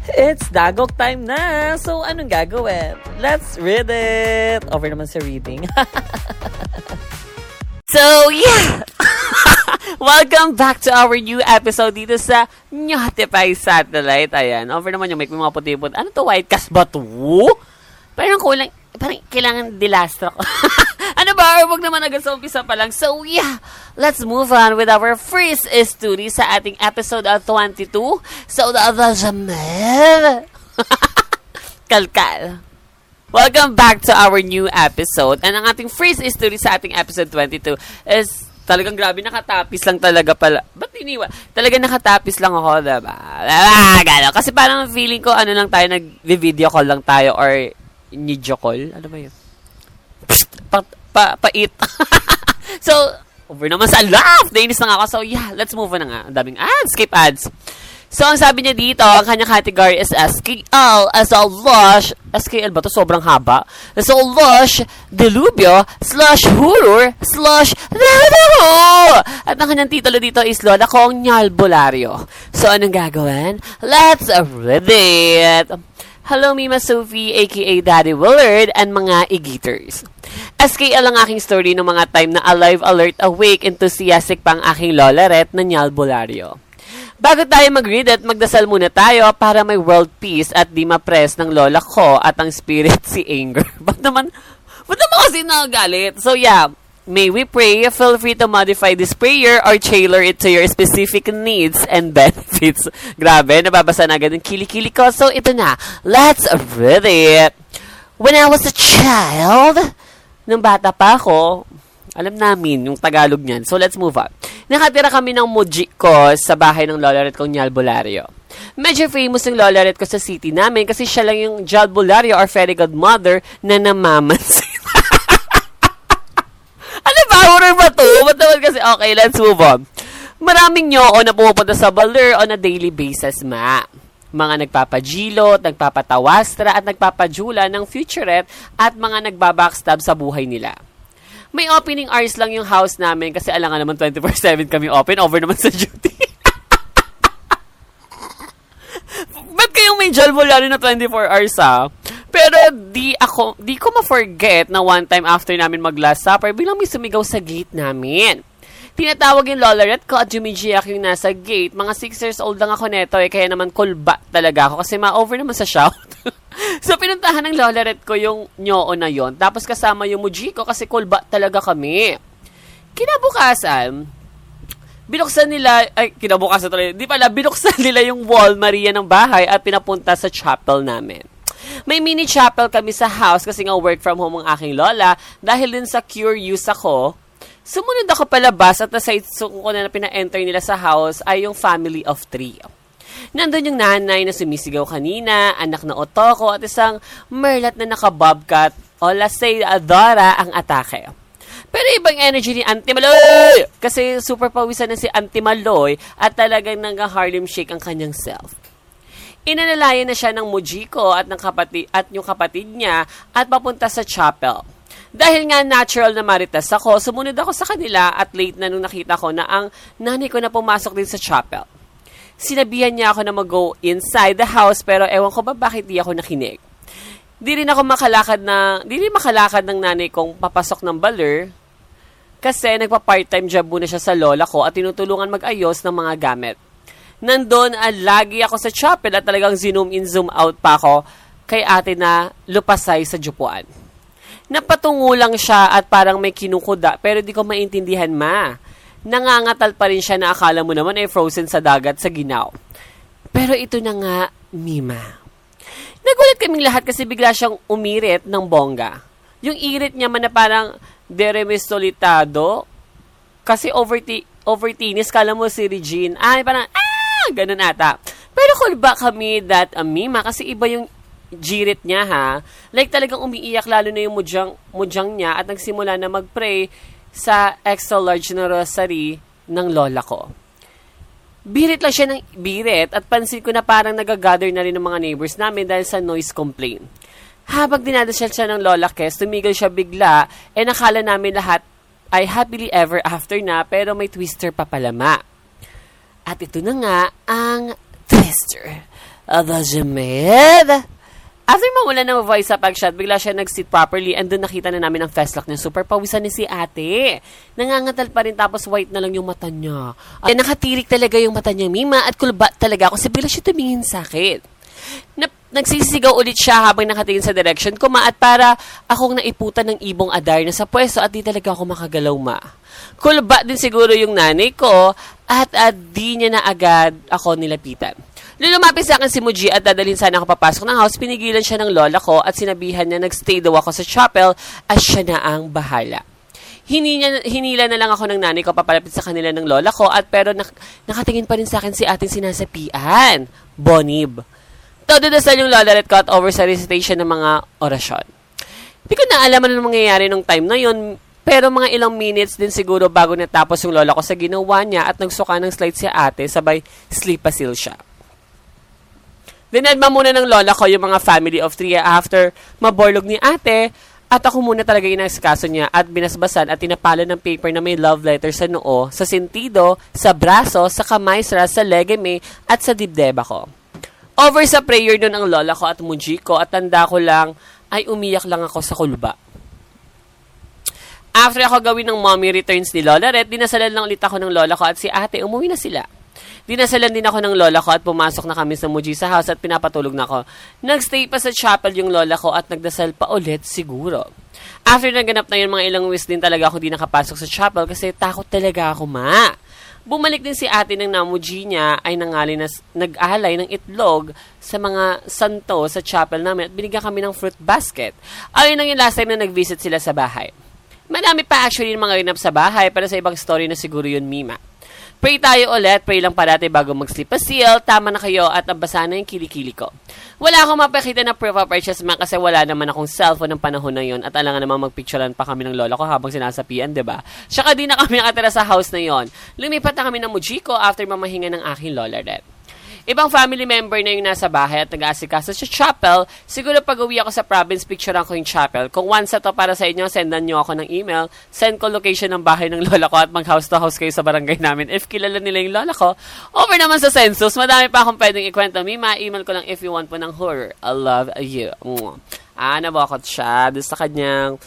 It's dagok time na! So, anong gagawin? Let's read it! Over naman sa reading. So, yeah! Welcome back to our new episode dito sa Notify Satellite. Ayan, over naman yung may mga puti-puti. Ano to? White cast ba to? Parang kulang, parang kailangan dilastro ko. Ano ba? Huwag naman agad sa umpisa pa lang. So, yeah, let's move on with our first story sa ating episode 22. So, the Kalkal. Welcome back to our new episode. And ang ating first story sa ating episode 22 is talagang grabe, nakatapis lang talaga pala. Ba't iniwa? Talagang nakatapis lang ako, diba? Kasi parang feeling ko, ano lang tayo, nag-video call lang tayo or video call. Ano ba yun? Pait. So, over naman sa laugh. Nainis na ako. So, yeah, let's move on na nga. Ang daming ads. Skip ads. So, ang sabi niya dito, ang kanyang category is SKL as a lush. SKL ba to? Sobrang haba. As a lush, delubyo, /horror, /laro. At ang kanyang titulo dito is Lola Kong Nyalbolaryo. So, anong gagawin? Let's read it. Hello, Mima Sophie, aka Daddy Willard, and mga igiters. SKL ang aking story ng mga time na alive, alert, awake, enthusiastic pang aking lolaret na Nyalbolaryo. Bago tayo mag-read at magdasal muna tayo para may world peace at di ma-press ng lola ko at ang spirit si anger. Ba't naman kasi nagalit? So yeah, may we pray, feel free to modify this prayer or tailor it to your specific needs and benefits. Grabe, nababasa na agad ng kilikili ko. So ito na, let's read it. When I was a child, nung bata pa ako, alam namin yung Tagalog niyan. So let's move on. Nakatira kami ng muji ko sa bahay ng lolaret kong Nyalbolaryo. Medyo famous yung lolaret ko sa city namin kasi siya lang yung Nyalbolaryo or fairy godmother na namamansin. Ano ba? Horror ba to? Ba't naman kasi? Okay, let's move on. Maraming nyoo na pumupunta sa baler on a daily basis, ma. Mga nagpapajilot, nagpapatawastra, at nagpapajula ng futurette at mga nagbabackstab sa buhay nila. May opening hours lang yung house namin kasi alangan naman 24/7 kami open, over naman sa duty. Ba't kayong may Nyalbolaryo na 24 hours, ha? Pero di ko ma-forget na one time after namin mag-last supper, bilang may sumigaw sa gate namin. Tinatawag yung lolaret ko at jumijiyak yung nasa gate. Mga 6 years old lang ako neto kaya naman kulba talaga ako kasi ma-over naman sa shout. So, pinuntahan ng lolaret ko yung nyoo na yon. Tapos kasama yung muji ko kasi kulba talaga kami. Kinabukasan nila yung wall Maria ng bahay at pinapunta sa chapel namin. May mini chapel kami sa house kasi nga work from home ang aking lola. Dahil din sa curious ako, sumunod ako palabas at nasa ko na pina-enter nila sa house ay yung family of 3. Nandun yung nanay na sumisigaw kanina, anak na otoko at isang merlat na naka-bobcat o let's say Dora ang atake. Pero ibang energy ni Auntie Maloy kasi super pawisan na si Auntie Maloy at talagang nang-Harlem Shake ang kanyang self. Inanalayan na siya ng muji ko at yung kapatid niya at papunta sa chapel. Dahil nga natural na maritas ako, sumunod ako sa kanila at late na nung nakita ko na ang nanay ko na pumasok din sa chapel. Sinabihan niya ako na mag-go inside the house pero ewan ko ba bakit di ako nakinig. Di rin makalakad ng nanay kong papasok ng baler kasi nagpa-part-time job muna siya sa lola ko at tinutulungan mag-ayos ng mga gamit. Nandun, lagi ako sa chapel at talagang zoom in, zoom out pa ako kay ate na lupasay sa jupuan. Napatungo lang siya at parang may kinukuda pero di ko maintindihan, ma. Nangangatal pa rin siya na akala mo naman ay frozen sa dagat sa ginaw. Pero ito na nga, Mima. Nagulat kaming lahat kasi bigla siyang umirit ng bongga. Yung irit niya man na parang deremestolitado kasi overtinis, kala mo si Regine. Parang, ganun ata. Pero kulba kami that Mima kasi iba yung jirit niya, ha. Like talagang umiiyak lalo na yung mudyang niya at nagsimula na mag-pray sa extra large na rosary ng lola ko. Birit lang siya ng birit at pansin ko na parang nagagather na rin ng mga neighbors namin dahil sa noise complaint. Habang dinadasal siya ng lola Kes, tumigil siya bigla nakala namin lahat ay happily ever after na pero may twister pa pala, ma. At ito na nga ang twister. Jimid. After mawala ng voice sa pag-shot, bigla siya nag-sit properly and doon nakita na namin ang festlock niya. Super pawisan ni si ate. Nangangatal pa rin tapos white na lang yung mata niya. At nakatirik talaga yung mata niya, Mima, at kulba talaga ako kasi bigla siya tumingin sa akin. Nagsisigaw ulit siya habang nakatingin sa direction ko, Ma, at para akong naiputan ng ibong adar na sa pwesto at di talaga ako makagalaw, Ma. Kulba din siguro yung nanay ko at di niya na agad ako nilapitan. Nung lumapit sa akin si Muji at dadalhin sana ako papasok ng house, pinigilan siya ng lola ko at sinabihan niya nagstay daw ako sa chapel at siya na ang bahala. Hinila na lang ako ng nanay ko papalapit sa kanila ng lola ko at pero nakatingin pa rin sa akin si ating sinasapian, Bonib. Todo dasal yung lola at cut over sa recitation ng mga orasyon. Hindi ko na alam ano mangyayari nung time na yun, pero mga ilang minutes din siguro bago natapos yung lola ko sa ginawa niya at nagsuka ng slide si ate sabay sleepasil siya. Dinedma muna ng lola ko yung mga family of 3 after maborlog ni ate at ako muna talaga inasikaso niya at binasbasan at tinapalan ng paper na may love letter sa noo, sa sentido, sa braso, sa kamay, sa legeme at sa dibdib ko. Over sa prayer doon ang lola ko at Muji ko at tanda ko lang ay umiyak lang ako sa kulba. After ako gawin ng mommy returns ni Lola Red, dinasalan lang ulit ako ng lola ko at si ate, umuwi na sila. Dinasalan din ako ng lola ko at pumasok na kami sa Muji sa house at pinapatulog na ako. Nagstay pa sa chapel yung lola ko at nagdasal pa ulit siguro. After naganap na yun, mga ilang weeks din talaga ako di nakapasok sa chapel kasi takot talaga ako, Ma. Bumalik din si ate ng namuji niya ay nag-alay ng itlog sa mga santo sa chapel namin at binigyan kami ng fruit basket. Ayun ang yung last time na nag-visit sila sa bahay. Marami pa actually yung mga rinap sa bahay para sa ibang story na siguro yun, Mima. Pray tayo ulit, pray lang parati bago mag-sleep seal, tama na kayo at nabasa na yung kilikili ko. Wala akong mapakita na proof of purchase, Ma, kasi wala naman akong cellphone ng panahon na yon at alangan naman magpicturean pa kami ng lola ko habang sinasapian, diba? Tsaka di na kami nakatira sa house na yon. Lumipat na kami ng Muji ko after mamahinga ng aking lola Red. Ibang family member na yung nasa bahay at nag-aasikaso sa chapel. Siguro pag uwi ako sa province, picturean ko yung chapel. Kung once na to para sa inyo, sendan nyo ako ng email. Send ko location ng bahay ng lola ko at mag-house to house kayo sa barangay namin. If kilala nila yung lola ko, over naman sa census. Madami pa akong pwedeng ikwento. Mima, email ko lang if you want po ng horror. I love you. Nabakot siya doon sa kanyang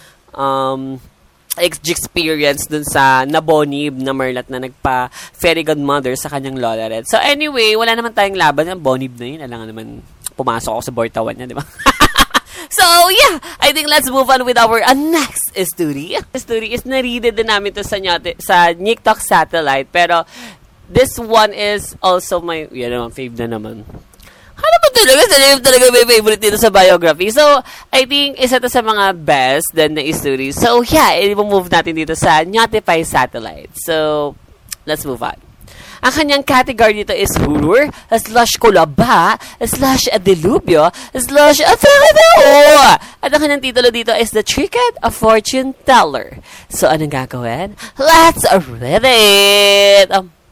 experience dun sa nabonib na Merlat na nagpa-fairy godmother sa kanyang lola Red. So anyway, wala naman tayong laban. Ang bonib na yun. Alangan naman pumasok ako sa Bortawan niya, di ba? So yeah, I think let's move on with our next story. The story is nareaded din namin to sa NikTok Satellite. Pero this one is also my, fave na naman. Ano ba talaga may favorite dito sa biography? So, I think isa to sa mga best then na story. So, yeah, i-move natin dito sa Notify Satellite. So, let's move on. Ang kanyang category dito is horror, /kulaba, /delubyo, /afero. At ang kanyang titulo dito is The Tricked of Fortune Teller. So, anong gagawin? Let's read it!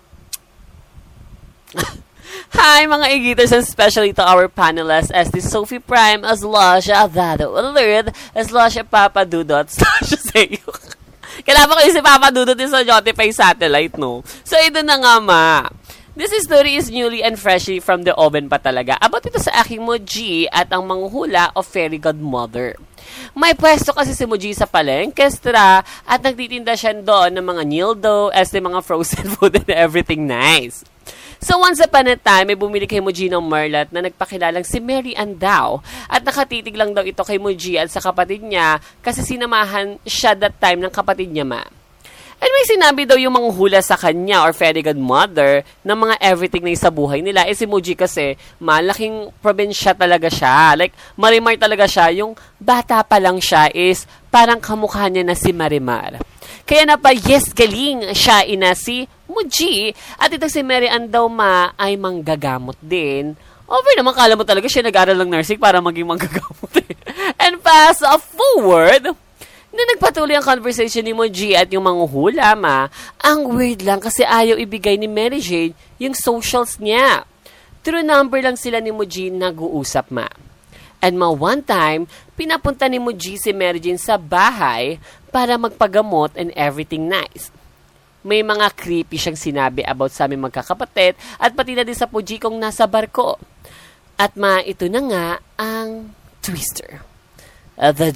Hi mga igiters, and especially to our panelists as the Sophie Prime, as Dado Alert, as Papa Dudot, /Sayo. Kailangan ko yung si Papa Dudot yung sa Notify Satellite, no? So, ito na nga, Ma. This story is newly and freshly from the oven pa talaga. About ito sa aking Muji at ang manghula of Fairy Godmother. May pwesto kasi si Muji sa palengkestra at nagtitinda siya doon ng mga nildo as the mga frozen food and everything nice. So once upon a time, may bumili kay Muji ng Merlat na nagpakilalang si Mary Ann daw at nakatitig lang daw ito kay Muji at sa kapatid niya kasi sinamahan siya that time ng kapatid niya, Ma. And may sinabi daw yung mga hula sa kanya or fairy godmother ng mga everything na sa buhay nila. Si Muji kasi malaking probinsya talaga siya. Like, Marimar talaga siya. Yung bata pa lang siya is parang kamukha niya na si Marimar. Kaya na pa, yes, galing siya ina si Muji. At ito si Mary Ann daw, Ma, ay manggagamot din. Over naman, kala mo talaga siya nag-aral ng nursing para maging manggagamot eh. And fast forward, na nagpatuloy ang conversation ni Muji at yung mga hula, Ma, ang weird lang kasi ayaw ibigay ni Mary Jane yung socials niya. Through number lang sila ni Muji nag-uusap, Ma. And one time, pinapunta ni Muji si Mary Jane sa bahay para magpagamot and everything nice. May mga creepy siyang sinabi about sa aming magkakapatid at pati na din sa Muji kong nasa barko. At ito na nga ang twister. The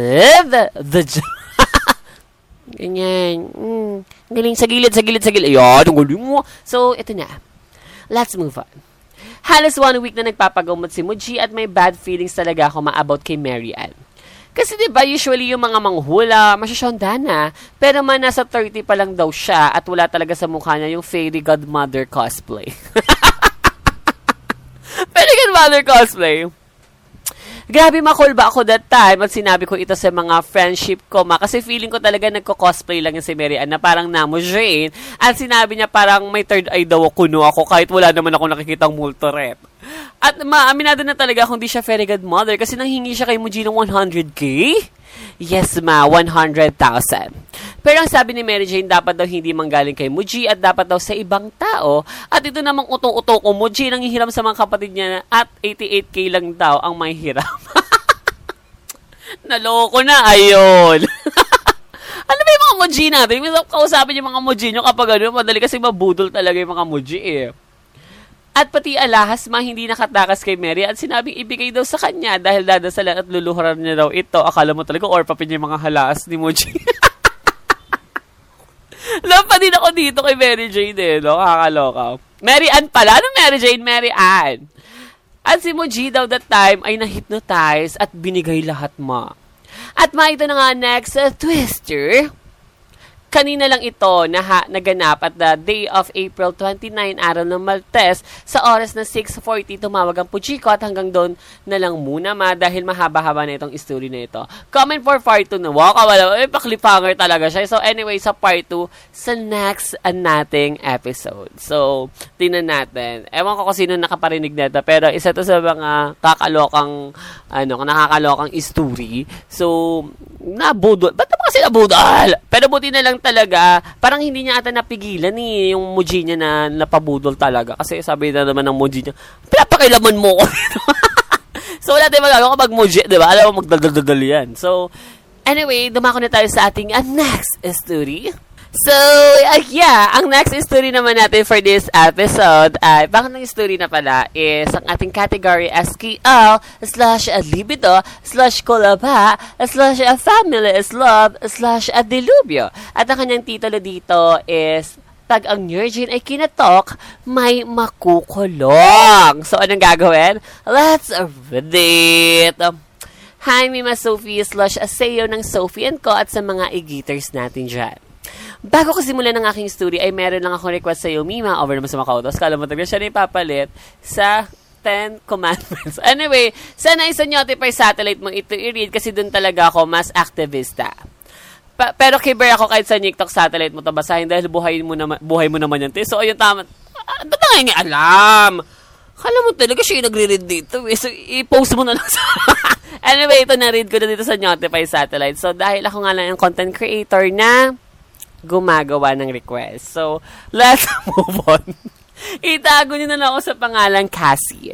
ganyan. Galing sa gilid. Ayan, ang galing mo. So, ito na. Let's move on. Halos 1 week na nagpapagamot si Muji at may bad feelings talaga ako about kay Mary Ann. Kasi diba, usually yung mga manghula, masyasyonda na, pero nasa 30 pa lang daw siya at wala talaga sa mukha niya yung fairy godmother cosplay. Fairy godmother cosplay. Grabe makul ba ako that time at sinabi ko ito sa mga friendship ko kasi feeling ko talaga nagko-cosplay lang yung si Mary Ann na parang Namo Jane at sinabi niya parang may third eye daw kuno ako kahit wala naman ako nakikitang multo-rep. At maaminado na talaga kung di siya fairy godmother kasi nanghingi siya kay Muji ng 100k? Yes 100,000. Pero ang sabi ni Mary Jane, dapat daw hindi manggaling kay Muji at dapat daw sa ibang tao. At ito namang utong-uto ko, Muji nanghihiram sa mga kapatid niya at 88k lang daw ang may hiram. Naloko na, ayun. Ano ba yung mga Muji natin? Kausapin yung mga Muji nyo kapag madali kasi mabudol talaga yung mga Muji eh. At pati alahas hindi nakatakas kay Mary at sinabing ibigay daw sa kanya dahil dadasalan at luluhuran niya daw ito. Akala mo talaga orpapin niya yung mga halas ni Muji. Lapa din ako dito kay Mary Jane eh, no? Kakaloka. Mary Ann pala. Ano Mary Jane? Mary Ann. At si Muji daw that time ay na-hypnotize at binigay lahat At ito na nga next twister. Kanina lang ito naganap at the day of April 29, araw ng Martes, sa oras na 6:40, tumawag ang Puchiko at hanggang doon na lang muna dahil mahaba-haba na itong story na ito. Comment for part 2 na, paklipanger talaga siya. So anyway, sa part 2, sa next nating episode. So, tingnan natin. Ewan ko kung sino nakaparinig nito, pero isa to sa mga nakakalokang story. So, nabudol. Ba't naman kasi nabudol? Pero buti na lang talaga, parang hindi niya ata napigilan yung Muji niya na napabudol talaga. Kasi sabi na naman ng Muji niya, pinapakilaman mo ko. So, wala tayong magagawa kapag Muji, diba? Alam mo, magdadadal yan. So, anyway, dumako na tayo sa ating next story. So, ang next story naman natin for this episode ay, bakit ng story na pala is ang ating category SKL/Libido/Kulaba/Family/Love/Delubyo. At ang kanyang titulo dito is, pag ang Virgin ay kinatok, may makukulong. So, anong gagawin? Let's read it! Hi, Mima Sophie/Aseo ng Sophie and Co. at sa mga e-gators natin dyan. Bago ko simulan ng aking story, ay meron lang akong request sa iyo, Mima, over naman sa mga kautos. Kala mo talaga siya na ipapalit sa 10 Commandments. Anyway, sana isa notify satellite mo ito i-read kasi dun talaga ako mas activista. Pero kiber ako kahit sa TikTok satellite mo ito basahin dahil buhay mo naman yan. So, ayun, tama. Ba't na nga alam? Kala mo talaga siya yung nagre-read dito. So, i-post mo na lang sa... Anyway, ito na-read ko na dito sa Notify Satellite. So, dahil ako nga lang yung content creator na gumagawa ng request. So, let's move on. Itago nyo na lang ako sa pangalan Cassie.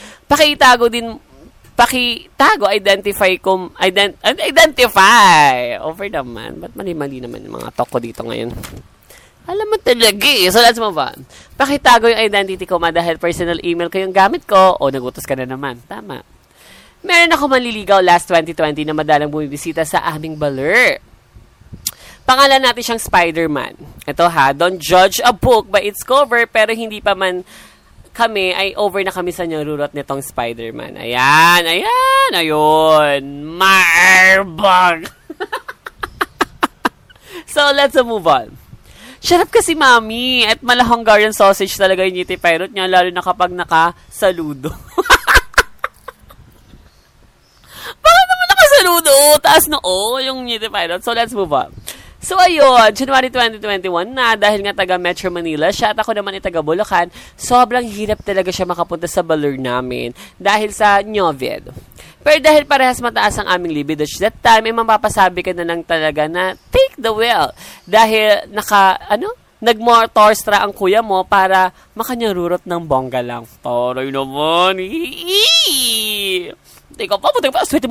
Identify. Over naman. Ba't mali-mali naman yung mga talk ko dito ngayon? Alam mo talaga eh. So, let's move on. Pakitago yung identity ko dahil personal email ko yung gamit ko o nagutos ka na naman. Tama. Meron ako manliligaw last 2020 na madalang bumibisita sa aming baler. Pangalan natin siyang Spider-Man. Ito don't judge a book by its cover, pero hindi pa man kami, ay over na kami sa nirurot nitong Spider-Man. Ayun. Marbag! So, let's move on. Sarap kasi, mami. At mala Hungarian sausage talaga yung Yeti Pirate niya, lalo na kapag nakasaludo. Bakit naman nakasaludo? Taas na yung Yeti Pirate. So, let's move on. So, ayun, January 2021 na, dahil nga taga Metro Manila siya at ako naman ay taga Bulacan, sobrang hirap talaga siya makapunta sa baler namin dahil sa Nyovid. Pero dahil parehas mataas ang aming libido that time, ay mapapasabi ka na lang talaga na take the wheel. Dahil nag-motorstra ang kuya mo para makanyarurot ng bongga lang. Taray naman. Teka pa, swerte mo.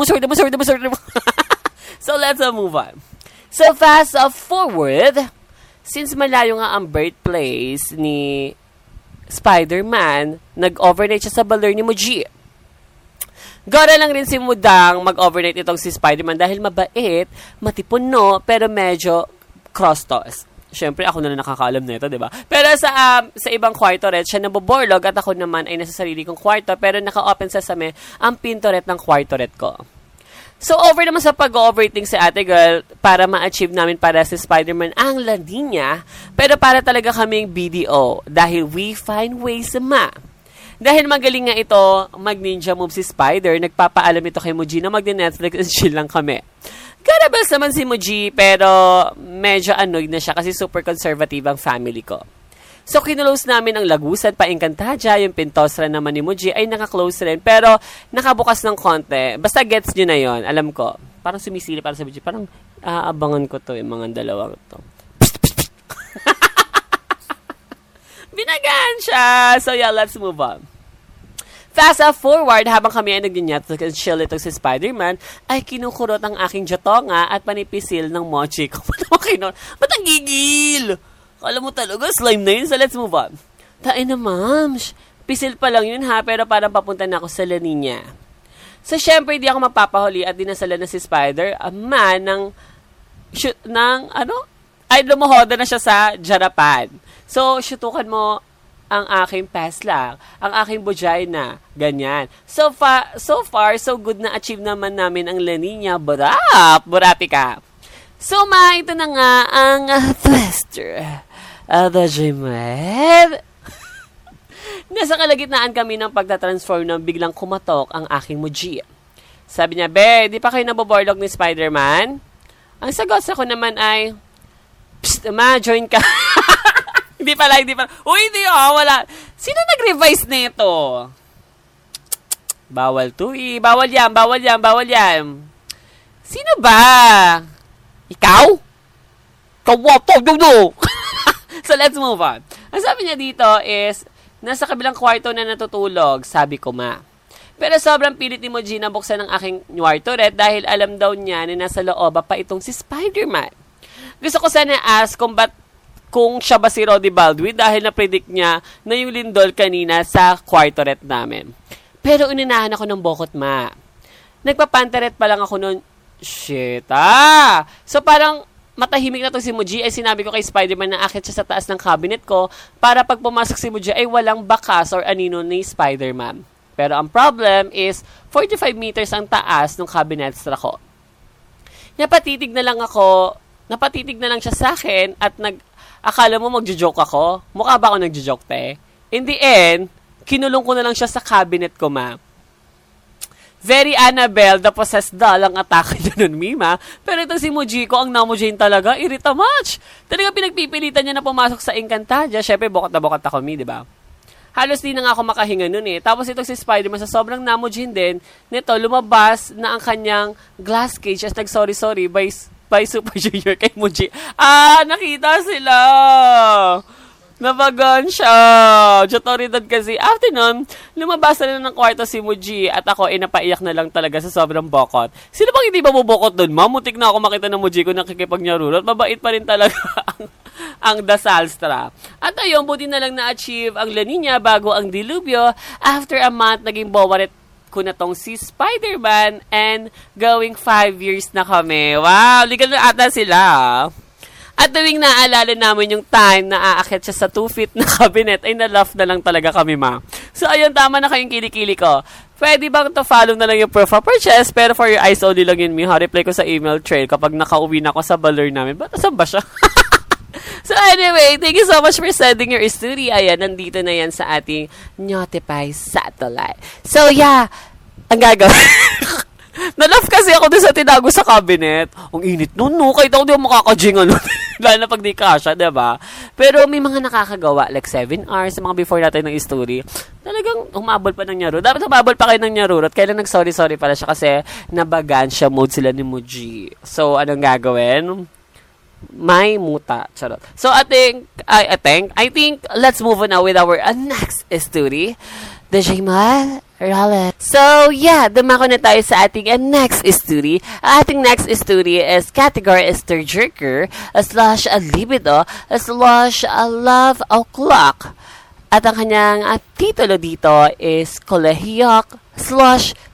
So, let's move on. So, fast forward, since malayo nga ang birthplace ni Spider-Man, nag-overnight siya sa baler ni Muji. Gara lang rin si Mudang mag-overnight itong si Spider-Man dahil mabait, matipuno, pero medyo cross-toss. Siyempre, ako na lang nakakaalam nito, di ba? Pero sa ibang kwarto rin, siya naboborlog at ako naman ay nasa sarili kong kwarto pero naka-open sa same ang pintoret ng kwarto ret ko. So, over naman sa pag-overthink si ate girl para ma-achieve namin para si Spider-Man ang La Niña, pero para talaga kaming BDO dahil we find ways ma. Dahil magaling nga ito, mag-ninja move si Spider, nagpapaalam ito kay Muji na mag-Netflix and chill lang kami. Karabas naman si Muji, pero medyo annoyed na siya kasi super conservative ang family ko. So, kinulose namin ang Lagusan pa Encantadia, yung Pintosra naman ni Muji ay naka-close rin, pero nakabukas ng konti. Basta gets nyo na yon, alam ko. Parang sumisili para sa Muji, parang abangan ko to, yung mga dalawang to. Binagaan siya! So yeah, let's move on. Fast forward, habang kami ay nag-Netflix and chill itong si Spider-Man, ay kinukurot ang aking jotonga at panipisil ng mochi ko. Ba't ang gigil? Kala mo talaga, slime na yun. So let's move on. Tain na, ma'am. Pisil pa lang yun ha, pero parang papunta na ako sa La Niña. So syempre, di ako mapapahuli at dinasala na si Spider-Man ay lumuhoda na siya sa Jarapan. So, syutukan mo ang aking paslang, ang aking vagina, ganyan. So far, so good na achieve naman namin ang La Niña. Burapi ka. So, ito na nga ang twister. The Jimed. Nasa kalagitnaan kami ng pagtatransform nang biglang kumatok ang aking Muji. Sabi niya, "Be, di pa kayo naboborlog ni Spider-Man?" Ang sagot sa ko naman ay, "Psst, ma, join ka." Hindi pala. Uy, hindi wala. Sino nag-revise nito? Bawal to eh. Bawal yan. Sino ba? Ikaw? Kawato, no. So, let's move on. Ang sabi niya dito is, nasa kabilang kwarto na natutulog, sabi ko ma. Pero sobrang pilit ni Muji na buksan ng aking kwarto red dahil alam daw niya na nasa loob pa itong si Spider-Man. Gusto ko sana ask kung siya ba si Roddy Baldwin dahil na-predict niya na yung lindol kanina sa kwarto red namin. Pero ininahan ako ng bokot ma. Nagpapantaret pa lang ako noon. Shit So parang matahimik na to si Muji ay sinabi ko kay Spider-Man na akit siya sa taas ng cabinet ko para pag pumasok si Muji ay walang bakas or anino ni Spider-Man. Pero ang problem is 45 meters ang taas ng cabinet ko. Napatitig na lang siya sa akin at akala mo magjo-joke ako? Mukha ba ako nagjo-joke, te? In the end, kinulong ko na lang siya sa cabinet ko, ma. Very Annabelle, the possessed doll ang atake niya nun, Mima. Pero ito si Muji ko, ang namujin talaga, irita much. Talaga pinagpipilitan niya na pumasok sa Encantadia. Syempre, bokot na bokot ako, mi, di ba? Halos di na nga ako makahinga nun eh. Tapos itong si Spider-Man sa sobrang namujin din, nito, lumabas na ang kanyang glass cage as nag-sorry by Super Junior kay Muji. Nakita sila! Nabagan siya. Jotoridad kasi. After nun, lumabas na ng kwarto si Muji at ako ay napaiyak na lang talaga sa sobrang bokot. Sino bang hindi mabubokot dun, ma? Mutik na ako makita ng Muji ko nakikipagnarulot. Mabait pa rin talaga ang Dasalstra. At ayun, buti na lang na-achieve ang La Niña bago ang dilubyo. After a month, naging bowaret ko na tong si Spider-Man and going 5 years na kami. Wow, legal na ata sila. At tuwing naaalala namin yung time na aakit siya sa 2 feet na cabinet, ay na-laugh na lang talaga kami, ma. So, ayun, tama na kayong kilikili ko. Pwede bang to follow na lang yung proof of purchase, pero for your eyes only lang yun, mi. Reply ko sa email trail kapag nakauwi na ako sa balloon namin. Ba't asan ba siya? So, anyway, thank you so much for sending your story. Ayan, nandito na yan sa ating Notify Satellite. So, yeah, ang gagawin. Na-love kasi ako doon sa tinago sa cabinet. Ang init nun, no? Kahit ako di ako makakajing, lalo na pag di kasha, diba? Pero may mga nakakagawa, like 7 hours, mga before natin ng story. Talagang umabol pa ng nyarurot. Dapat umabol pa kayo ng nyarurot. Kailan nag-sorry pala siya kasi nabagansya mode sila ni Muji. So, anong gagawin? May muta. Charot. So, I think, let's move on now with our next story. The Jamal Raleigh. So, yeah, dumako na tayo sa ating next story. Ating next story is category is tearjerker / a libido / a love o'clock. At ang kanyang titulo dito is kolehiyok /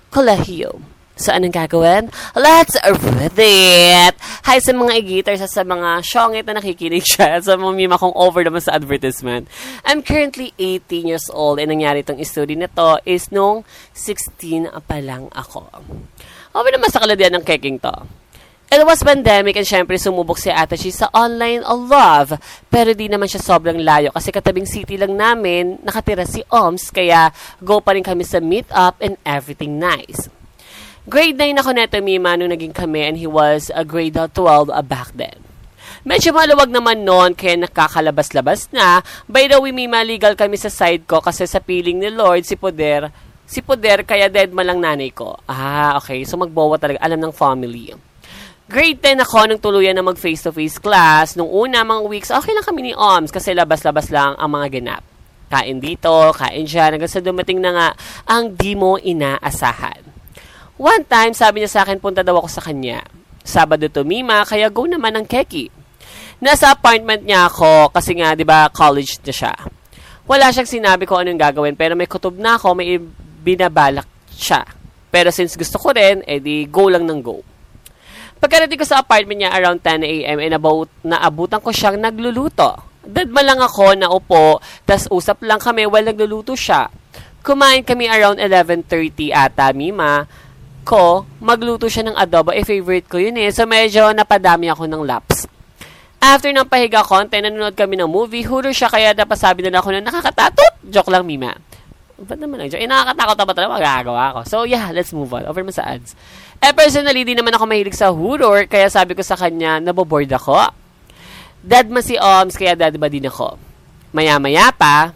kolehiyo. So, anong gagawin? Let's read it! Hi sa mga igiters sa mga syongit na nakikinig siya sa mga mima kong over naman sa advertisement. I'm currently 18 years old and nangyari itong story na to is nung 16 pa lang ako. Okay naman sa kaladian ng keking to. It was pandemic and syempre sumubok si Ate Chi sa online love. Pero di naman siya sobrang layo kasi katabing city lang namin nakatira si Oms kaya go pa rin kami sa meet up and everything nice. Grade 9 ako neto, Mima, nung naging kami and he was a grade 12 back then. Medyo maluwag naman noon kaya nakakalabas-labas na. By the way, Mima, legal kami sa side ko kasi sa piling ni Lord, si Poder kaya dead man lang nanay ko. Okay. So magbowa talaga. Alam ng family. Grade 10 ako nung tuluyan na mag face-to-face class. Nung una, mga weeks, okay lang kami ni Oms kasi labas-labas lang ang mga ganap. Kain dito, kain dyan. Hanggang sa dumating na nga ang di mo inaasahan. One time, sabi niya sa akin, punta daw ako sa kanya. Sabado to, Mima, kaya go naman ng keki. Nasa apartment niya ako kasi nga, di ba, college na siya. Wala siyang sinabi ko anong gagawin, pero may kutob na ako, may binabalak siya. Pero since gusto ko rin, edi go lang ng go. Pagkarating ko sa apartment niya around 10 a.m. naabutan ko siyang nagluluto. Dadma lang ako, naupo, tas usap lang kami while nagluluto siya. Kumain kami around 11:30 ata, Mima. Magluto siya ng adobo. Favorite ko yun eh. So, medyo napadami ako ng laps. After ng pahiga konti, nanonood kami ng movie. Horror siya kaya napasabi na ako na nakakatatot. Joke lang, Mima. Ba't naman ang joke? Nakakatakot na ba talaga magagawa ko? So, yeah, let's move on. Over mo sa ads. Personally, di naman ako mahilig sa horror. Kaya sabi ko sa kanya, naboboard ako. Dad ma si Oms, kaya dad ba din ako. Maya-maya pa.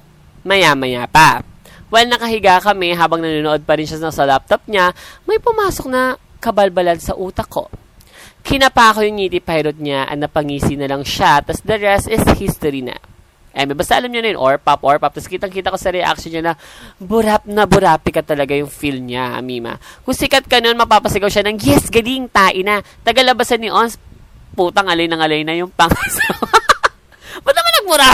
While nakahiga kami, habang nanonood pa rin siya sa laptop niya, may pumasok na kabalbalan sa utak ko. Kinapa ko yung ngiti pirate niya at napangisi na lang siya, tas the rest is history na. Basta alam niyo na yun, or pop. Tapos kitang-kita ko sa reaction niya na burapi ka talaga yung feel niya, Mima. Kung sikat ka nun, mapapasigaw siya ng, yes, galing, tae na. Tagalabasan ni Ons, putang alay na yung pangasawa. Ba't naman nagmura?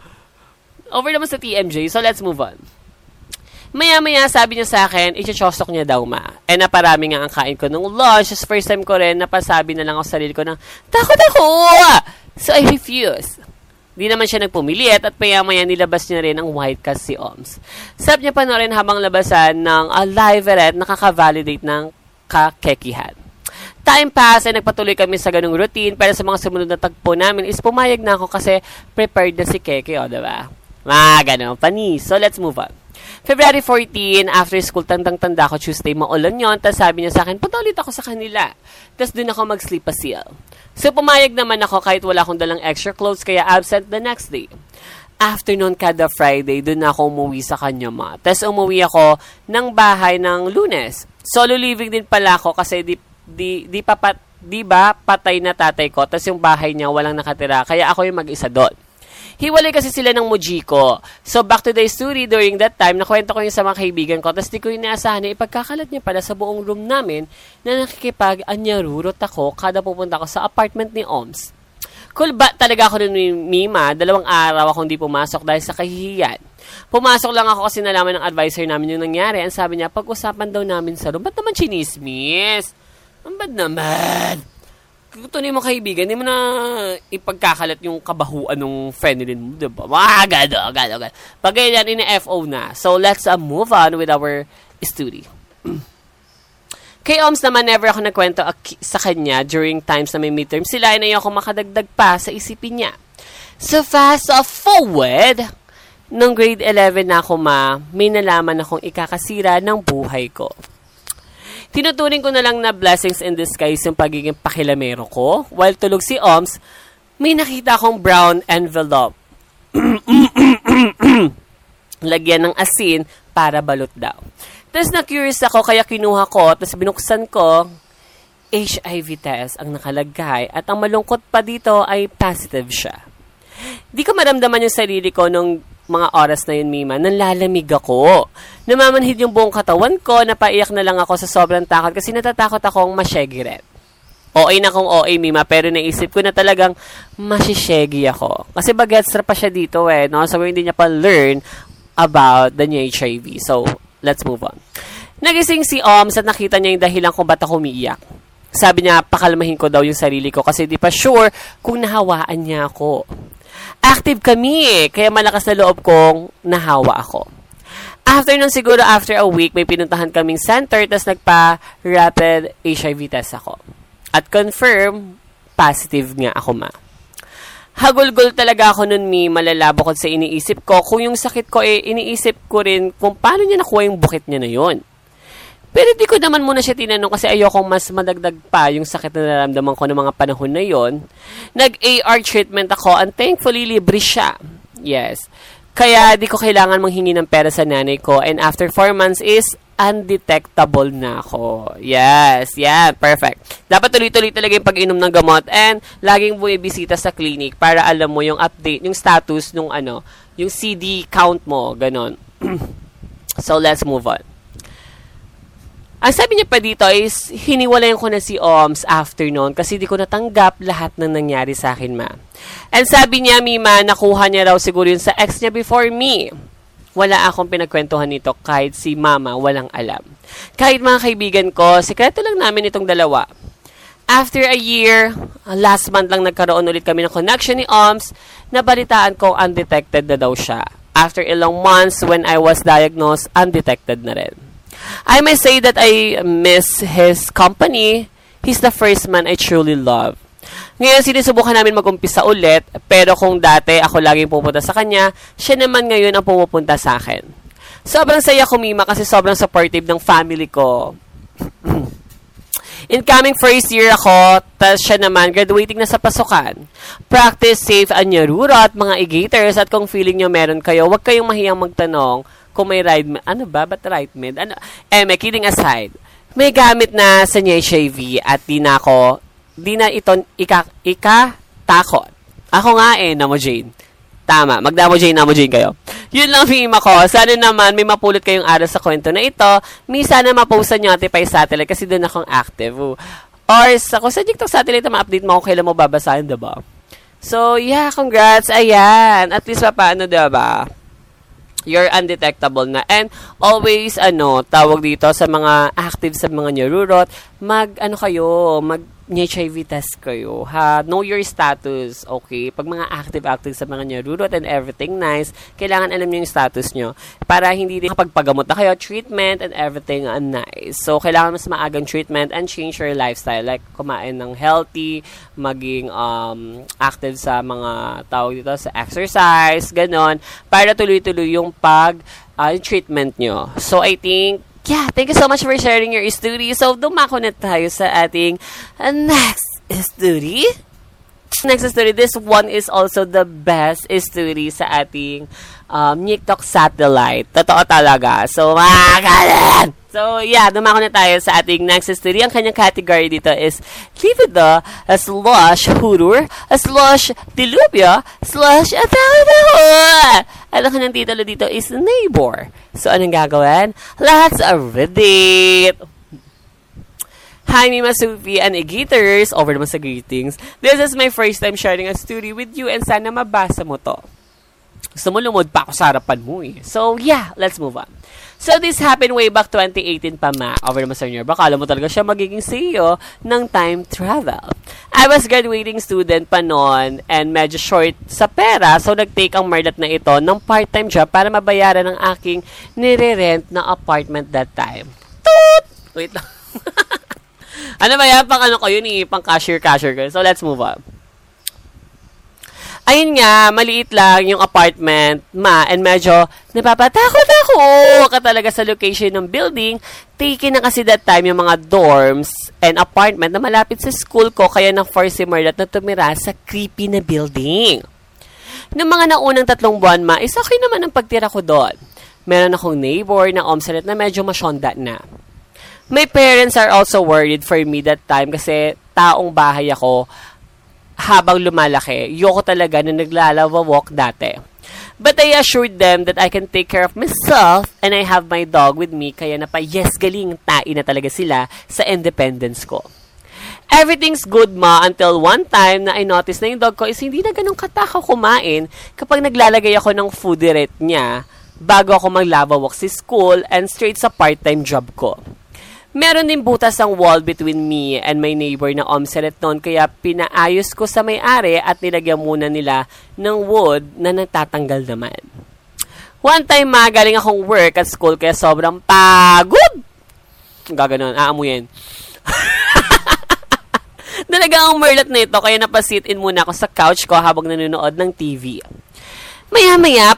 Over naman sa TMJ, so let's move on. Maya-maya, sabi niya sa akin, ichichosok niya daw, ma. Naparami nga ang kain ko nung lunch. Just first time ko rin, napasabi na lang ako sa sarili ko ng, takot ako! So, I refuse. Di naman siya nagpumilit at maya-maya nilabas niya rin ang white cast si Oms. Sabi niya pa na rin habang labasan ng live red, nakaka-validate ng kakekihan. Time pass, nagpatuloy kami sa ganung routine, pero sa mga sumunod na tagpo namin is pumayag na ako kasi prepared na si Keke, diba? Ganun, panis. So, let's move on. February 14, after school, tandang-tanda ko, Tuesday, maulan yon. Tapos sabi niya sa akin, punta ulit ako sa kanila. Tapos doon ako mag-sleep pasil. So, pumayag naman ako kahit wala akong dalang extra clothes, kaya absent the next day. Afternoon kada Friday, doon ako umuwi sa kanya, ma. Tapos umuwi ako ng bahay ng Lunes. Solo living din pala ako kasi di ba patay na tatay ko. Tapos yung bahay niya walang nakatira, kaya ako yung mag-isa doon. Hiwalay kasi sila ng Mujiko. So, back to the story, during that time, nakwento ko yung sa mga kaibigan ko, tapos di ko yung inaasahan na ipagkakalat niya pala sa buong room namin na nakikipag-anyarurot ako kada pupunta ko sa apartment ni Oms. Cool ba talaga ako ni Mima? 2 araw akong di pumasok dahil sa kahihiyan. Pumasok lang ako kasi nalaman ng advisor namin yung nangyari. Ang sabi niya, pag-usapan daw namin sa room. Ba't naman chinismis? Ang bad naman. Tunay mo kaibigan, hindi mo na ipagkakalat yung kabahuan ng frenilin mo, diba? Gado. Pag ganyan, ina-FO na. So, let's move on with our story. Kay Oms naman, never ako nagkwento sa kanya during times na may midterm sila, ay ayoko makadagdag pa sa isipin niya. So, fast forward, nung grade 11 na ako, may nalaman akong ikakasira ng buhay ko. Tinuturing ko na lang na blessings in disguise yung pagiging pakilamero ko. While tulog si Oms, may nakita akong brown envelope. Lagyan ng asin para balot daw. Tapos na-curious ako kaya kinuha ko, tapos binuksan ko, HIV test ang nakalagay at ang malungkot pa dito ay positive siya. Di ko maramdaman yung sarili ko nung mga oras na yun, Mima, nanlalamig ako. Namamanhid yung buong katawan ko, napaiyak na lang ako sa sobrang takot kasi natatakot akong masyegiret. OA na kong OA, Mima, pero naisip ko na talagang masishegi ako. Kasi bagetstra pa siya dito no? So, hindi niya pa learn about the new HIV. So, let's move on. Nagising si Oms at nakita niya yung dahilan kung ba't ako umiiyak. Sabi niya, pakalmahin ko daw yung sarili ko kasi di pa sure kung nahawaan niya ako. Active kami kaya malakas na loob kong nahawa ako. After a week, may pinuntahan kaming center, tas nagpa-rapid HIV test ako. At confirm, positive nga ako, ma. Hagulgol talaga ako nun, malalabo ko sa iniisip ko. Kung yung sakit ko, iniisip ko rin kung paano niya nakuha yung bukit niya na yun. Pero di ko naman muna siya tinanong kasi ayokong mas madagdag pa yung sakit na nararamdaman ko ng mga panahon na yon. Nag-AR treatment ako and thankfully libre siya. Yes. Kaya di ko kailangan manghingi ng pera sa nanay ko and after 4 months is undetectable na ako. Yes, yeah, perfect. Dapat tuloy-tuloy talaga yung pag-inom ng gamot and laging bumibisita sa clinic para alam mo yung update, yung status nung yung CD count mo, ganon. So, let's move on. Ang sabi niya pa dito is, hiniwalayan ko na si Oms after noon kasi di ko natanggap lahat ng nangyari sa akin, ma. And sabi niya, Mima, nakuha niya raw siguro yun sa ex niya before me. Wala akong pinagkwentuhan nito kahit si mama walang alam. Kahit mga kaibigan ko, sikreto lang namin itong dalawa. After a year, last month lang nagkaroon ulit kami ng connection ni Oms, nabalitaan ko undetected na daw siya. After ilang months when I was diagnosed, undetected na rin. I may say that I miss his company. He's the first man I truly love. Ngayon, sinusubukan namin mag-umpisa ulit, pero kung dati ako laging pupunta sa kanya, siya naman ngayon ang pumupunta sa akin. Sobrang saya ko, Mima, kasi sobrang supportive ng family ko. Incoming first year ako, tas siya naman graduating na sa pasukan. Practice safe ang nyaruro at mga e-gators at kung feeling nyo meron kayo, huwag kayong mahiyang magtanong kung may ride med. Ano ba? Ba't ride med? May kidding aside. May gamit na sa HIV at di na ito ika-takot. Ako nga Namo Jane. Tama, mag-Namo Jane kayo. Yun lang, Mima ko. Sana naman may mapulot kayong aral sa kwento na ito. Sana mapost sa Notify Satellite kasi doon akong active. Or kung sa TikTok Satellite na ma-update mo kung kailan mo babasahin, diba? So, yeah, congrats. Ayan. At least paano, diba? You're undetectable na. And always, tawag dito sa mga active sa mga nyarurot, mag-HIV test kayo, ha? Know your status, okay? Pag mga active sa mga nyarurot and everything nice, kailangan alam nyo yung status nyo para hindi din kapagpagamot na kayo, treatment and everything nice. So, kailangan mas maagang treatment and change your lifestyle. Like, kumain ng healthy, maging active sa mga tawag dito, sa exercise, ganon, para tuloy-tuloy yung treatment nyo. So, I think, yeah, thank you so much for sharing your story. So, dumako na tayo sa ating next story. Next story, this one is also the best story sa ating TikTok Satellite. Totoo talaga. So, makakalan! So, yeah, dumako na tayo sa ating next story. Ang kanyang category dito is libido, /horror, /dilubyo, /atawa. At ang kanyang titulo dito is neighbor. So, anong gagawin? Let's read it! Hi, Mima Sophie and e-gators. Over naman sa greetings. This is my first time sharing a story with you and sana mabasa mo to. Gusto mo lumod pa ako sa harapan mo eh. So, yeah, let's move on. So, this happened way back 2018 pa, ma. Over naman sa inyo. Baka alam mo talaga siya magiging CEO ng time travel. I was graduating student pa noon and medyo short sa pera. So, nag-take ang marlat na ito ng part-time job para mabayaran ang aking nire-rent na apartment that time. Toot! Wait lang. Ano ba yan? Pang cashier ko. So, let's move on. Ayun nga, maliit lang yung apartment, ma, and medyo napapatakot ako ka talaga sa location ng building. Taken na kasi that time yung mga dorms and apartment na malapit sa school ko, kaya na-force si Merlat na tumira sa creepy na building. Noong mga naunang 3 buwan, ma, is okay naman ang pagtira ko doon. Meron akong neighbor na omsalet na medyo masyonda na. My parents are also worried for me that time kasi taong bahay ako. Habang lumalaki, yoko talaga na naglalawawalk dati. But I assured them that I can take care of myself and I have my dog with me, kaya yes, galing, tain na talaga sila sa independence ko. Everything's good, ma, until one time na I noticed na yung dog ko is hindi na ganun katakaw kumain kapag naglalagay ako ng food rate niya bago ako mag-lava walk sa school and straight sa part-time job ko. Meron din butas ang wall between me and my neighbor na omseret noon, kaya pinaayos ko sa may-ari at nilagyan muna nila ng wood na natatanggal naman. One time galing akong work at school kaya sobrang pagod. Gaganon, aamuyin. Dalagang ang merlat na ito, kaya napasit-in muna ako sa couch ko habang nanonood ng TV. Maya-maya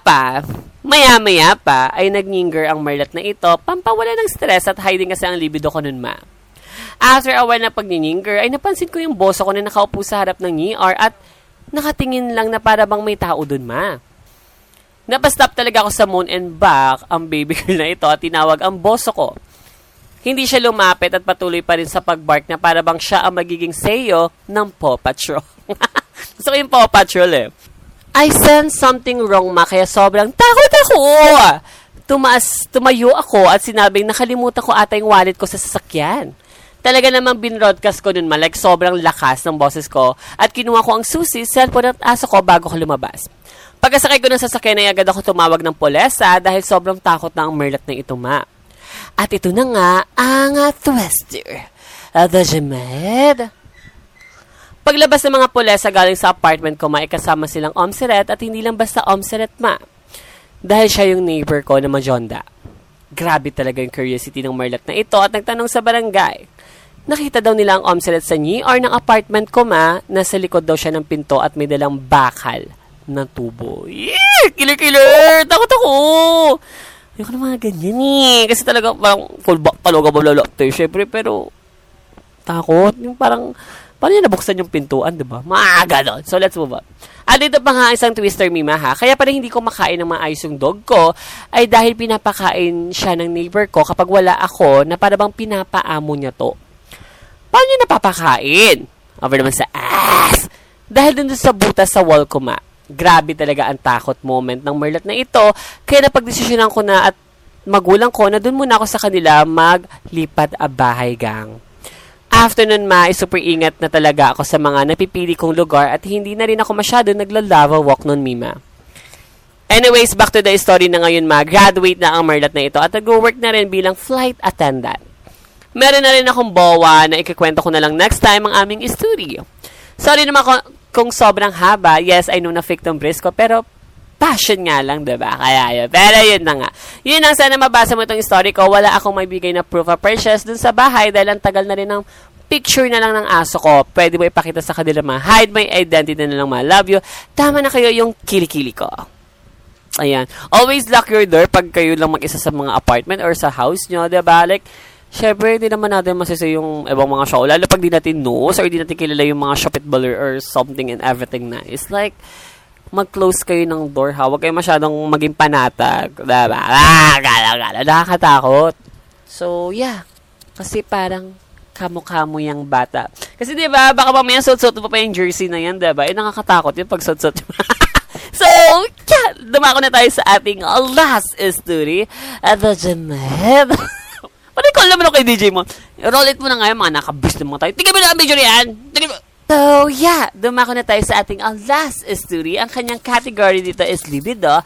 pa, ay nagninger ang merlat na ito, pampawala ng stress at hiding kasi ang libido ko nun ma. After a while na pagnininger, ay napansin ko yung boss ko na nakaupo sa harap ng ER at nakatingin lang na para bang may tao dun ma. Napastop talaga ako sa moon and back ang baby girl na ito at tinawag ang boss ko. Hindi siya lumapit at patuloy pa rin sa pagbark na para bang siya ang magiging sayo ng Paw Patrol. Gusto ko yung Paw Patrol eh. I sense something wrong ma, kaya sobrang takot ako. Tumayo ako at sinabing nakalimutan ko ata yung wallet ko sa sasakyan. Talaga namang binroadcast ko nun ma, like sobrang lakas ng boses ko at kinuha ko ang susi, cellphone at aso ko bago ko lumabas. Pagkasakay ko ng sasakyan ay agad ako tumawag ng polesa dahil sobrang takot na ang merlat na ito ma. At ito na nga ang twister. The Jemed. Paglabas ng mga pulesa galing sa apartment ko, kasama silang omseret at hindi lang basta omseret ma. Dahil siya yung neighbor ko na majonda. Grabe talaga yung curiosity ng merlat na ito at nagtanong sa barangay. Nakita daw nila ang omseret sa NER ng apartment ko ma, nasa likod daw siya ng pinto at may dalang bakal na tubo. Yeah! Killer! Takot ako! Ayoko na mga ganyan eh. Kasi talaga parang fullback talaga balalakto eh. Siyempre, pero takot. Yung parang, paano niya nabuksan yung pintuan, diba? Maaga doon. So, let's move on. At dito pa nga isang twister, Mima, ha? Kaya pala hindi ko makain ng maayos yung dog ko ay dahil pinapakain siya ng neighbor ko kapag wala ako na para bang pinapaamo niya to. Paano niya napapakain? Over naman sa ass! Dahil dun sa butas sa wall ko, ma. Grabe talaga ang takot moment ng merlat na ito. Kaya napagdesisyonan ko na at magulang ko na dun muna ako sa kanila maglipat a bahay gang. After nun ma, super ingat na talaga ako sa mga napipili kong lugar at hindi na rin ako masyado naglalava walk nun, Mima. Anyways, back to the story na ngayon ma. Graduate na ang merlat na ito at nag-work na rin bilang flight attendant. Meron na rin akong bawa na ikikwento ko na lang next time ang aming studio. Sorry naman kung sobrang haba. Yes, I know na fake tong brace ko, pero passion nga lang, diba? Kaya yun. Pero yun na nga. Yun ang sana mabasa mo itong story ko. Wala akong may bigay na proof of purchase dun sa bahay dahil ang tagal na rin ng picture na lang ng aso ko. Pwede mo ipakita sa kanila ma. Hide my identity na lang ma. Love you. Tama na kayo yung kilikili ko. Ayan. Always lock your door pag kayo lang mag-isa sa mga apartment or sa house nyo, diba? Like, syempre, hindi naman natin masasay yung ibang mga show. Lalo pag di natin knows or di natin kilala yung mga shop it baller or something and everything na. It's like, mag-close kayo ng door ha. Huwag kayo masyadong maging panatag. Diba? Gala. Nakakatakot. So, yeah. Kasi parang kamo-kamo yung bata. Kasi diba, baka mamaya suot-suot mo pa yung jersey na yan, diba? Nakakatakot yun pag suot-suot. So, yeah. Dumako na tayo sa ating last story. At the Jemed. Parang call naman ako kay DJ mo. Roll it mo na ngayon, mga nakabus na mga tayo. Tingnan mo na ang video yan. So, yeah. Dumako na tayo sa ating last story. Ang kanyang category dito is libido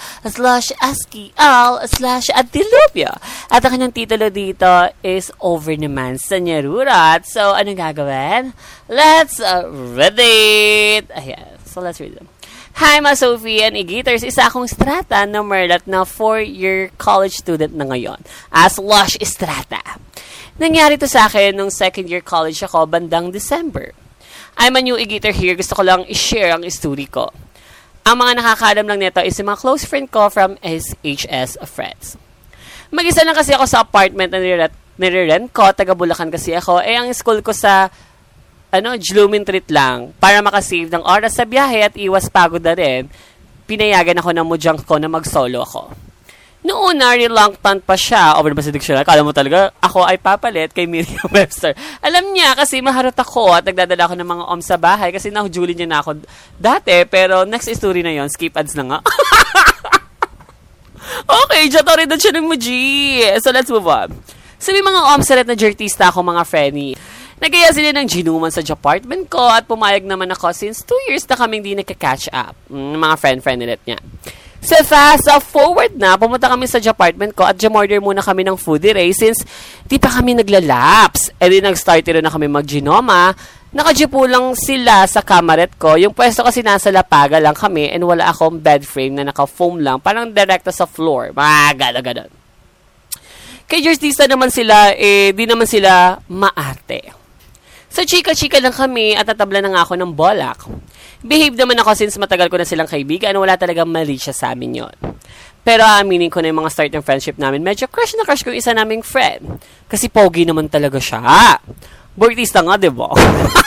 /SKL/Antilopio. At ang kanyang titulo dito is over naman sa Nyarurat. So, anong gagawin? Let's read it. Ayan. So, let's read it. Hi, Ma Sophie and Igaters. Isa akong strata na merlat na 4-year college student na ngayon. As Lush Strata. Nangyari to sa akin nung second year college ako bandang December. I'm a new Igator here. Gusto ko lang i-share ang story ko. Ang mga nakakaalam lang nito is yung mga close friend ko from SHS Friends. Mag-isa lang kasi ako sa apartment na nire-rent ko. Taga Bulacan kasi ako. Ang school ko sa Jlumin Treat lang, para makasave ng oras sa biyahe at iwas pagod na rin, pinayagan ako ng mujang ko na mag-solo ako. Noong una, reluctant pa siya, over naman sa dictionary, kala mo talaga, ako ay papalit kay Miriam Webster. Alam niya, kasi maharot ako at nagdadala ako ng mga sa bahay, kasi nahujuli niya na ako dati, pero next story na yon, skip ads na nga. Okay, jatory doon siya ng muji. So, let's move on. So, may mga omseret na jertista ako, mga frenny. Nagaya sila ng ginuman sa apartment ko at pumayag naman ako since 2 years na kaming di nagka-catch up. Mga friend ulit niya. So fast forward na, pumunta kami sa apartment ko at jumorder muna kami ng foodie ray since di pa kami naglalaps. E di nag-start na kami mag-ginoma. Nakajipo lang sila sa kamaret ko. Yung pwesto kasi nasa lapaga lang kami and wala akong bed frame na naka-foam lang. Parang direkta sa floor. Gano'n. Kay Jerstista naman sila, di naman sila maarte. So, chika-chika lang kami at natabla na nga ako ng bolak. Behave naman ako since matagal ko na silang kaibigan. Wala talagang mali siya sa amin yon. Pero aminin ko na yung mga start ng friendship namin. Medyo crush na crush ko yung isa naming friend. Kasi pogi naman talaga siya. Bortista nga, diba?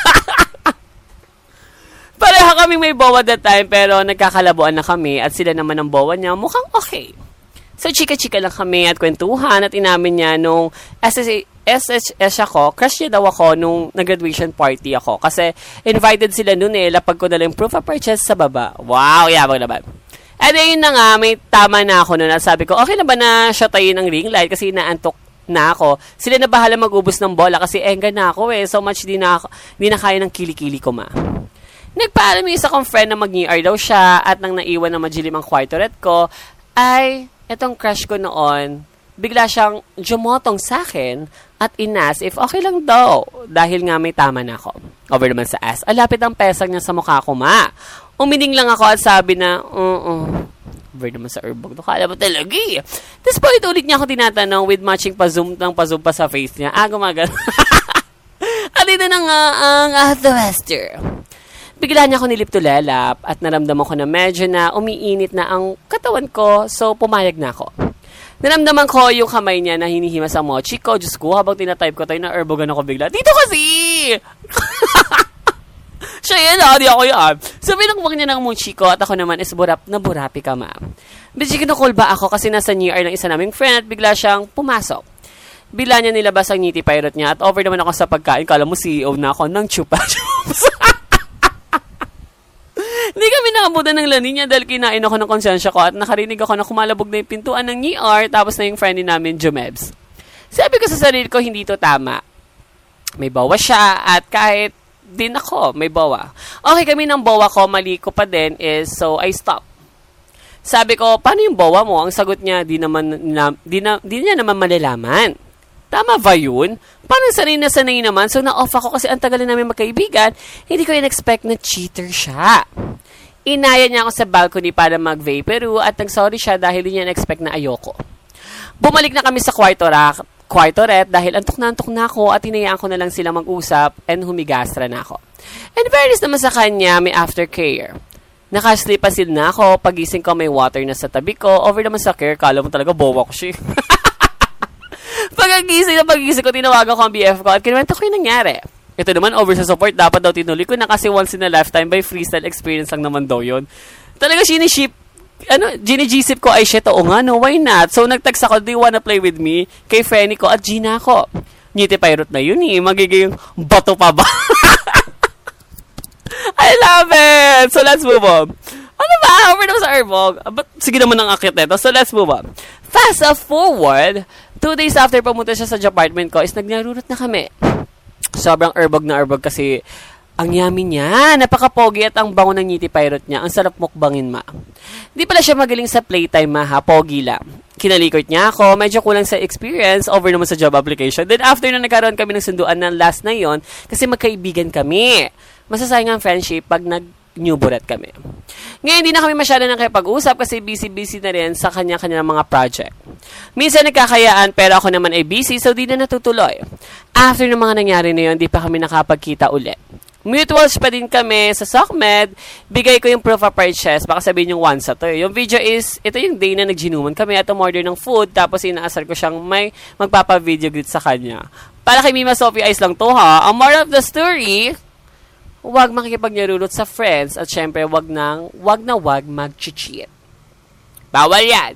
Pareha kaming may bowa that time pero nagkakalabuan na kami at sila naman ang bowa niya mukhang okay. So, chika-chika lang kami at kwentuhan at inamin niya nung SHS ako, crush niya daw ako nung nag-graduation party ako. Kasi invited sila noon lapag ko na lang proof of purchase sa baba. Wow, yabang naman. And then yun na nga, may tama na ako noon at sabi ko, okay na ba na siya tayo ng ring light kasi naantok na ako. Sila na bahala mag-ubos ng bola kasi engga na ako So much di na kaya ng kilikili ko ma. Nagpaalam yung isa kong friend na mag-New Year daw siya at nang naiwan na madilim ang kwartoret ko, ay etong crush ko noon, bigla siyang jumotong sa akin at inas if okay lang daw dahil nga may tama na ako. Over naman sa ass. Alapit ang pesang niya sa mukha ko, ma. Umining lang ako at sabi na, over naman sa urbog. Kala mo talaga Tapos po ulit niya ako tinatanong with matching pa-zoom pa sa face niya. Gumagal. At ito na nga ang The Wester. Bigla niya ako nilip-tulelap at naramdaman ko na medyo na umiinit na ang katawan ko, so pumayag na ako. Naramdaman ko yung kamay niya na hinihimas ang mochi ko. Diyos ko, habang tinatype ko tayo na erbogan ako bigla. Dito kasi! Siya yan, di ako yan. So, pinakbang niya ng mochi ko at ako naman is burapi ka, ma'am. Medyo kinukul ba ako kasi nasa New Year ng isa naming friend at bigla siyang pumasok. Bigla niya nilabas ang ngiti pirate niya at over naman ako sa pagkain. Kala mo CEO na ako ng chupa-chups. Hindi kami nakabutan ng lani niya dahil kinain ako ng konsensya ko at nakarinig ako na kumalabog na yung pintuan ng NER tapos na yung friend namin, Jumebs. Sabi ko sa sarili ko, hindi to tama. May bawa siya at kahit din ako, may bawa. Okay kami ng bawa ko, mali ko pa din is so I stop. Sabi ko, paano yung bawa mo? Ang sagot niya, di niya naman malalaman. Tama ba yun? Parang sanay naman. So, na-off ako kasi ang tagal na namin magkaibigan. Hindi ko in-expect na cheater siya. Inaya niya ako sa balcony para mag-vaporu at nag-sorry siya dahil hindi niya in-expect na ayoko. Bumalik na kami sa kwartoret dahil antok na ako at hinayaan ko na lang sila mag-usap and humigastra na ako. And fairness naman sa kanya, may aftercare. Nakaslipasin na ako. Pagising ko, may water na sa tabi ko. Over naman sa care, kala mo talaga bowa ko siya. Pagising ko, tinawagan ko ang BF ko at kinuwento ko yung nangyari. Ito naman, over sa support, dapat daw tinuloy ko na kasi once in a lifetime by freestyle experience lang naman daw yun. Talaga gini-G-sip ko, ay shit, oo nga, no, why not? So, nag-text ako, do you wanna play with me? Kay Frenny ko at Gina ko. Ngiti pirate na yun magiging bato pa ba? I love it! So, let's move on. Ano ba? Over naman sa Airbog. Sige naman ang akit nito. So, let's move on. Fast forward, 2 days after pumunta siya sa apartment ko, is nagnarurot na kami. Sobrang Airbog na Airbog kasi ang yummy niya. Napaka-pogi at ang bango ng ngiti pirate niya. Ang sarap mukbangin, ma. Di pala siya magaling sa playtime, ma, ha? Pogi lang. Kinalikot niya ako. Medyo kulang sa experience. Over naman sa job application. Then after na nagkaroon kami ng sunduan ng last na yon, kasi magkaibigan kami. Masasayang ang friendship pag nag-newboret kami. Ngayon, hindi na kami masyado nakipag-usap kasi busy-busy na rin sa kanya-kanya mga project. Minsan nagkakayaan pero ako naman ay busy so di na natutuloy. After ng mga nangyari na yun, di pa kami nakapagkita ulit. Mutuals pa din kami sa SOCMED. Bigay ko yung proof of purchase. Baka sabihin yung once to. Yung video is, ito yung day na nagginuman kami at umorder ng food tapos inaasar ko siyang may magpapa-video greet sa kanya. Para kay Mima Sophie Ice lang to, ha? Ang moral of the story, huwag makikipagnarulot sa friends at syempre huwag na mag-cheat. Bawal yan.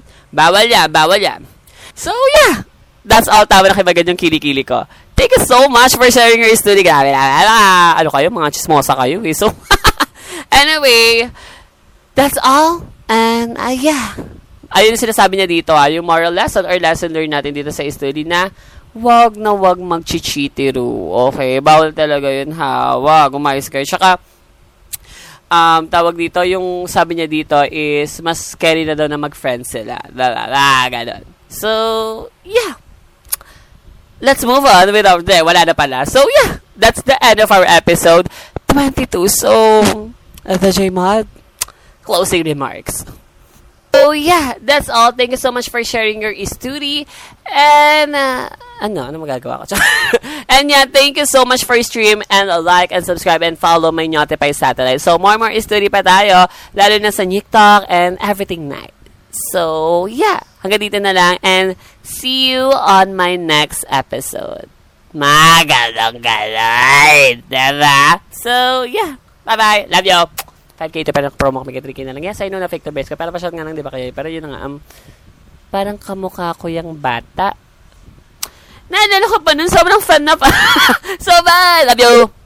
So yeah, that's all. Tama na kibagan yung kilikili ko. Thank you so much for sharing your story. Grabe na. Ano kayo? Mga chismosa kayo. So, anyway, that's all. And yeah. Ayun yung sinasabi niya dito, yung moral lesson or lesson learned natin dito sa story na wag mag-chichitiru. Okay, bawal talaga yun, ha. Wag, umayos kayo. Tsaka, tawag dito, yung sabi niya dito is, mas scary na daw na mag-friends sila. Ganon. So, yeah. Let's move on without there. Wala na pala. So, yeah. That's the end of our episode 22. So, the J-Mod, closing remarks. So, yeah, that's all. Thank you so much for sharing your story. And, ano magagawa ko? And yeah, thank you so much for stream and like and subscribe and follow my Notify Satellite. So, more story pa tayo, lalo na sa TikTok and everything night. So, yeah, hanggang dito na lang and see you on my next episode. Magalang-galang, diba? So, yeah, bye-bye. Love you. 5K ito, pero promo kami 3K na lang. Yes, I know na fake to base ko. Pero pa-shot nga lang, di ba kayo? Pero yun nga, parang kamukha ko yung bata. Naalala ko pa nun, sobrang fun na pa. So, bye! Love you!